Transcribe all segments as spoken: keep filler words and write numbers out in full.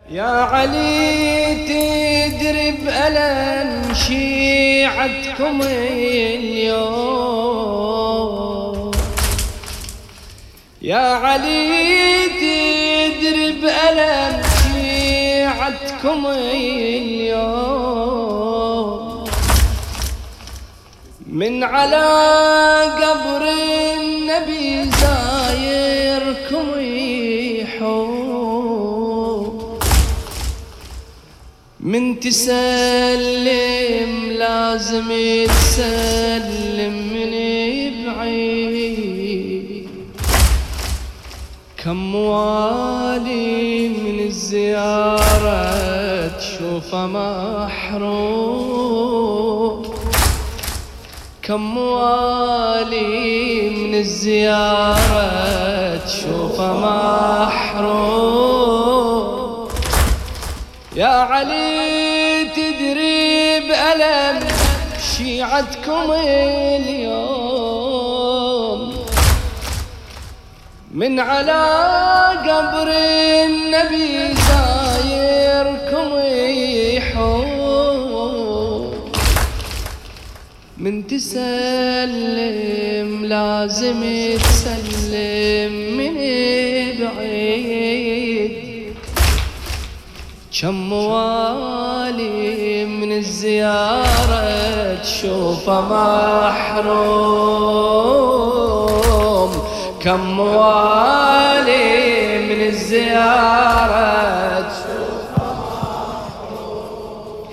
يا علي تدري بألم شيعتكم اليوم، يا علي تدري بألم شيعتكم اليوم، من على قبر النبي زايركم يحوم، من تسلم لازم تسلم من بعيد، كم والي من الزيارة تشوفه محروم، كم والي من الزيارة تشوفه محروم. يا علي تدري بألم شيعتكم اليوم، من على قبر النبي زايركم يحوم، من تسلم لازم تسلم من بعيد، كم والي من الزيارة تشوفه محروم، كم والي من الزيارة تشوفه محروم،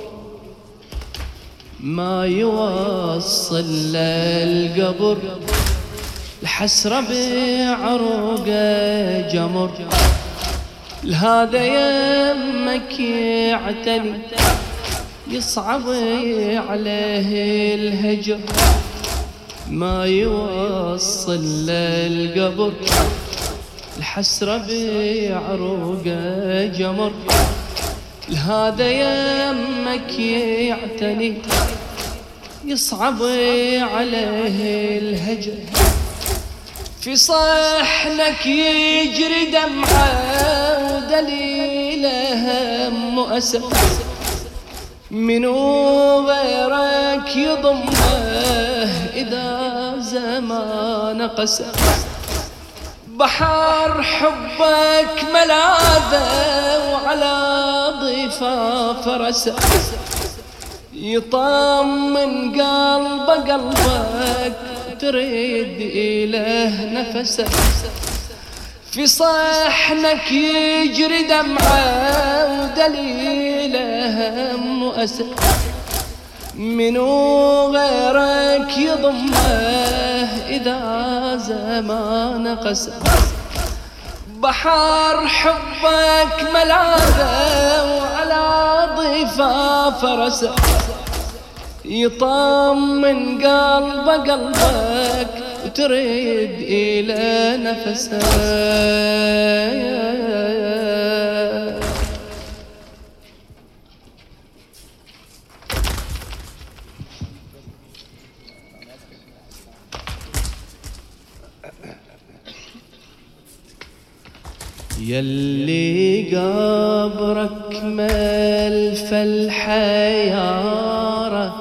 ما يوصل للقبر الحسرة بعروقه جمر، لهذا يمك يعتني يصعب عليه الهجر، ما يوصل للقبر الحسرة بعروقه جمر، لهذا يمك يعتني يصعب عليه الهجر، في صحنك يجري دمعه ودليله هم وأسف، منو غيرك يضمه إذا زمان قسى، بحر حبك ملاذه وعلى ضفاف فرسه، يطمن قلبه قلبك تريد إله نفسه، في صحنك يجري دمعه ودليله هم وأسف، منو غيرك يضمه إذا زمان قسى، بحر حبك ملاذه وعلى ضفاف فرسه، يطمن قلبه قلبك وتريد إلى نفسه. يلي قبرك ملف الحيارة،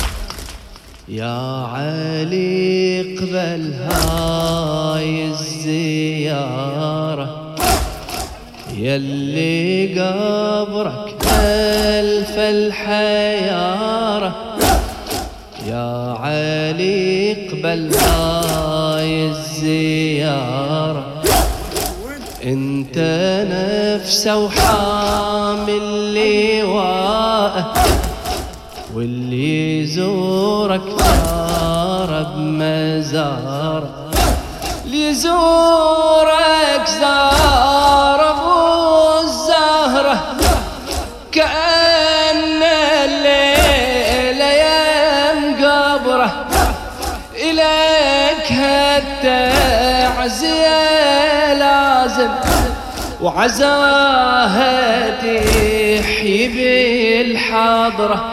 يا علي قبل هاي الزيارة، يلي قبرك ألف الحيارة، يا علي قبل هاي الزيارة، انت نفسه وحامل لواءه، واللي يزورك زار بمزاره، اللي يزورك زار ابو الزهره، كأن الليله يم قبره، إليك هالتعزية لازم وعزاها تحيي بالحضره،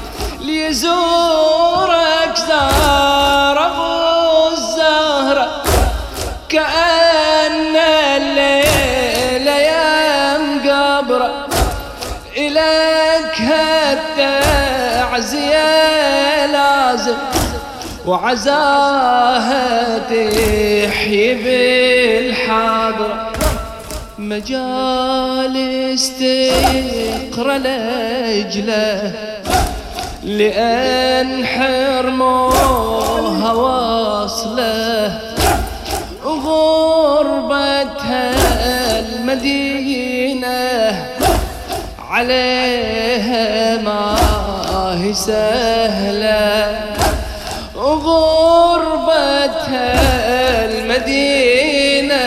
ليزورك زار ابو الزهره، كأن الليل يم قبره، إليك هالتعزية لازم وعزاها تحيي بالحاضرة، مجالس تقرا لأجله لأن حرموها واصله، غربتها المدينة عليها ما هي سهلة، غربتها المدينة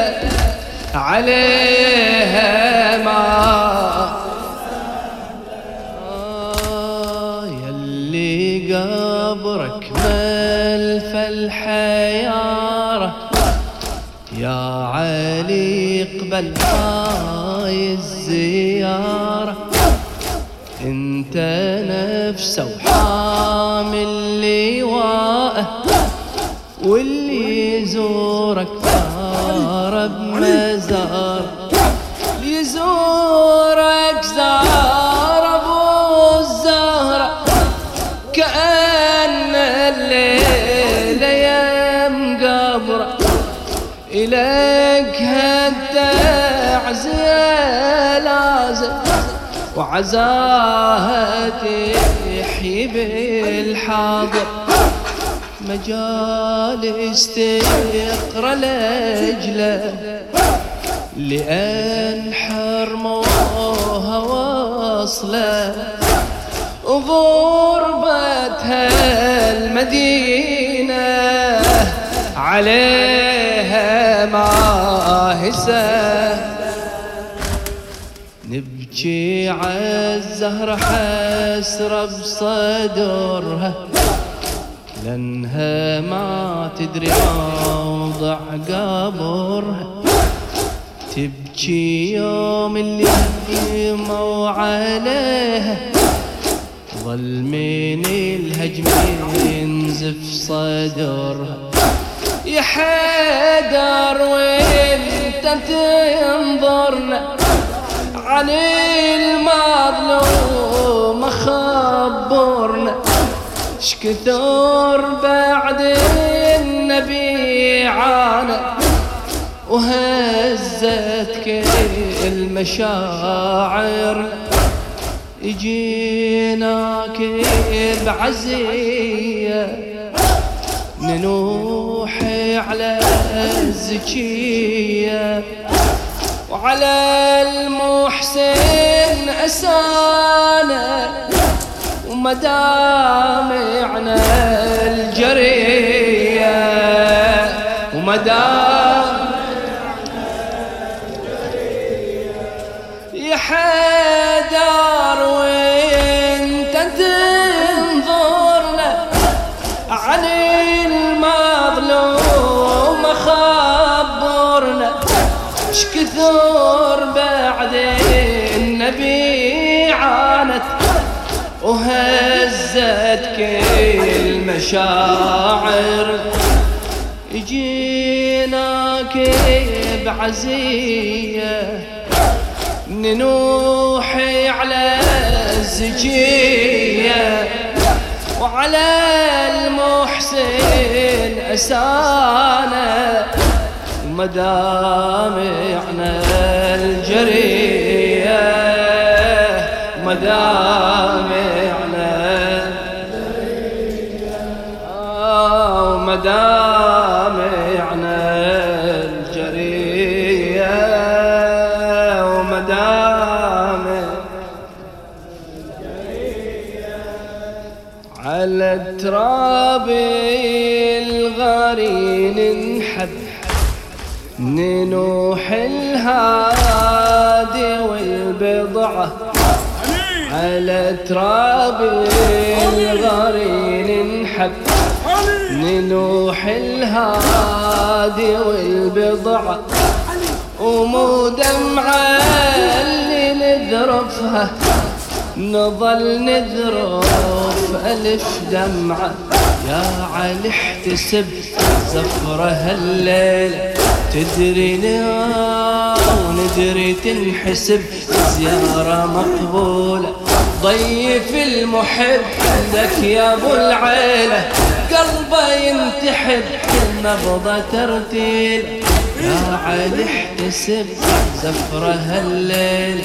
عليها ما آه يلي قبرك ملف الحيارة يا علي قبل هاي الزيارة، انت نفسه وحامل لواءه واللي يزورك زار بمزار، يزورك زار ابو الزهرة كأن الليلة يم قبره، إليك هالتعزية لازم وعزاها تحيي بالحاضر، مجالس تقرا لأجله لأن حرموها واصله، غربتها المدينة عليها ما هي سهلة، نبكي عالزهرة حسرة بصدرها لأنها ما تدري موضع قبرها، تبكي يوم اللي هجموا عليها ظل من الهجم ينزف صدرها، يا حيدر وانت تنظرنا عن المظلوم خبرنا، شكثر بعد النبي عانى وهزت كل مشاعر، يجيناك بعزية ننوحي على الزكية وعلى المحسن أسانا ومدامعنا الجرية ومدامعنا الجرية، يا حيدر وانت تنظرنا عن المظلوم خبرنا، شكثر بعد النبي عانت وهزت كل مشاعر، يجيناك بعزية ننوحي على الزكية وعلى المحسن أسانا ومدامعنا الجرية مدامعنا آه ومدامعنا الجرية ومدامع على التراب الغارين نحب ننوح الهادي والبضعة، على تراب الغارين نحب ننوح الهادي والبضعة، ومو دمعة اللي نذرفها نظل نذرف ألف دمعة، يا علي احتسب زفرة هالليلة تدري لو ندري تنحسب زيارة مقبولة. ضيف المحب عندك يا ابو العيلة، قلبه ينتحب كل نبضة ترتيل. يا علي احتسب زفرة هالليل،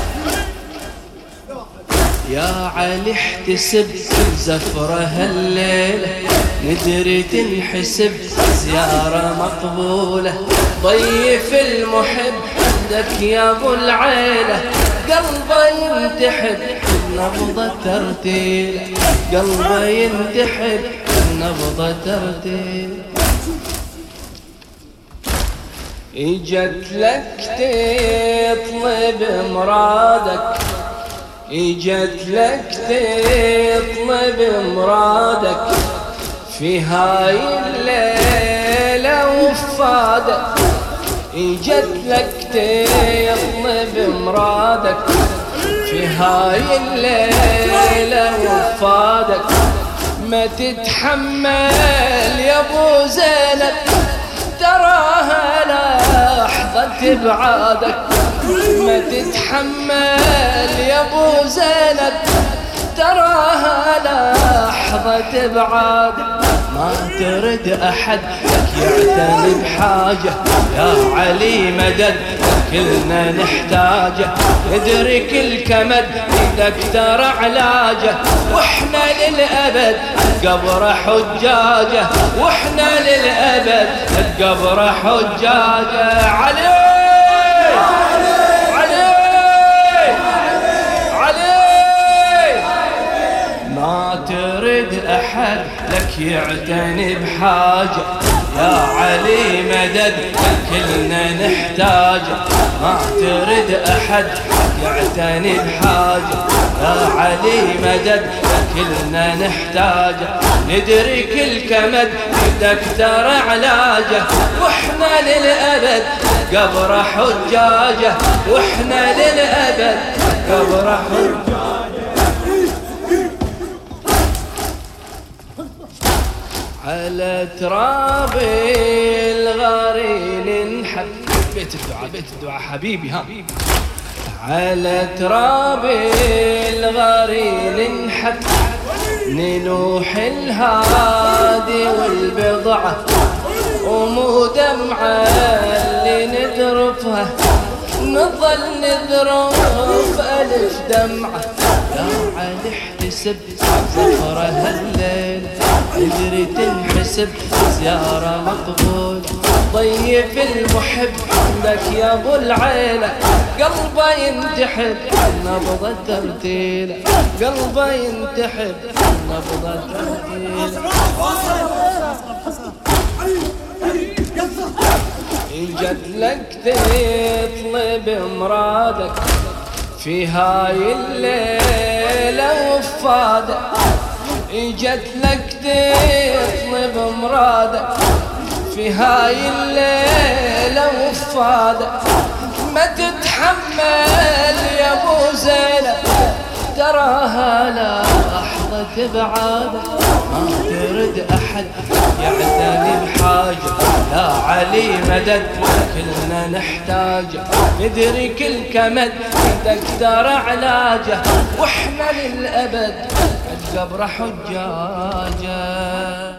يا علي احتسب زفرة هالليلة. ندري تنحسب زيارة مقبولة. ضيف المحب عندك يا ابو العيلة، قلبه ينتحب نبضة ترتيل. قلبه ينتحب نبضة ترتيل. اجت لك تطلب مرادك، اجت لك تطلب مرادك في هاي الليلة وفادك. اجت لك تطلب مرادك في هاي الليلة وفادك. ما تتحمل يا ابو زينب تراها لحظة بعادك. ما تتحمل يا ابو زينب تراها لحظة بعادك. ما ترد احد لك يعتني بحاجة، يا علي مدد كلنا نحتاجه. ندرك الكمد ايدك ترى علاجه، واحنا للابد القبر حجاجه. واحنا للابد القبر حجاجه. علي ترد أحد لك يعتني بحاجة، يا علي مدد كلنا نحتاجه. ما ترد أحد يعتني بحاجة، يا علي مدد كلنا نحتاجه. ندرك الكمد بدك ترى علاجه، واحنا للأبد قبر حجاجه. واحنا للأبد قبر حجاجه. على تراب الغارين انحب. بيت الدعاء بيت الدعاء حبيبي ها. على تراب الغارين انحب نلوح الهادي والبضعة، ومو دمعة اللي نذرفها نظل نذرف ألف دمعة. يا علي احتسب زفرة هالليل، ادري تنحسب زيارة مقبول. ضيف المحب عندك يا ابو العيلة، قلبه ينتحب نبضة ترتيل. قلبه ينتحب نبضة ترتيل. اجت لك تطلب مرادك في هاي الليلة وفادك. اجت لك تطلب مرادك في هاي الليلة وفادك. ما تتحمل يا ابو زينب تراها لحظة بعادك. ما ترد احد يعتني بحاجة، يا علي مدد كلنا نحتاجه. ندرك الكمد بدك ترى علاجه، واحنا للأبد القبر حجاجه.